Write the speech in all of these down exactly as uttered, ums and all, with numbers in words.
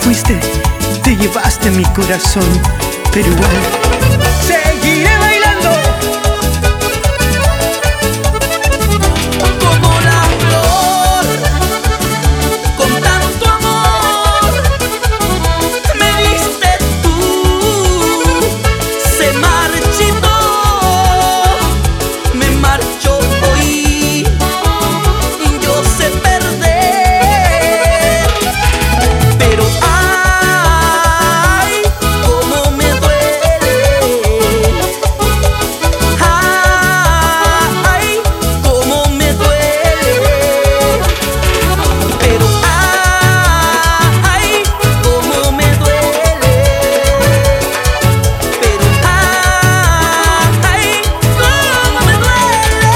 fuiste, te llevaste mi corazón, pero igual seguiré bailando. Como la flor, con tanto amor, me diste tú, se marchitó, me marchó hoy, yo sé perder, pero ay, cómo me duele, ay, cómo me duele, pero ay, cómo me duele, pero ay, cómo me duele.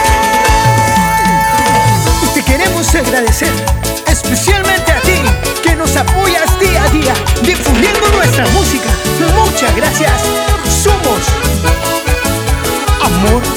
Y te queremos agradecer, especialmente a ti, que nos apoyas día a día, difundiendo nuestra música. Muchas gracias. Somos Amor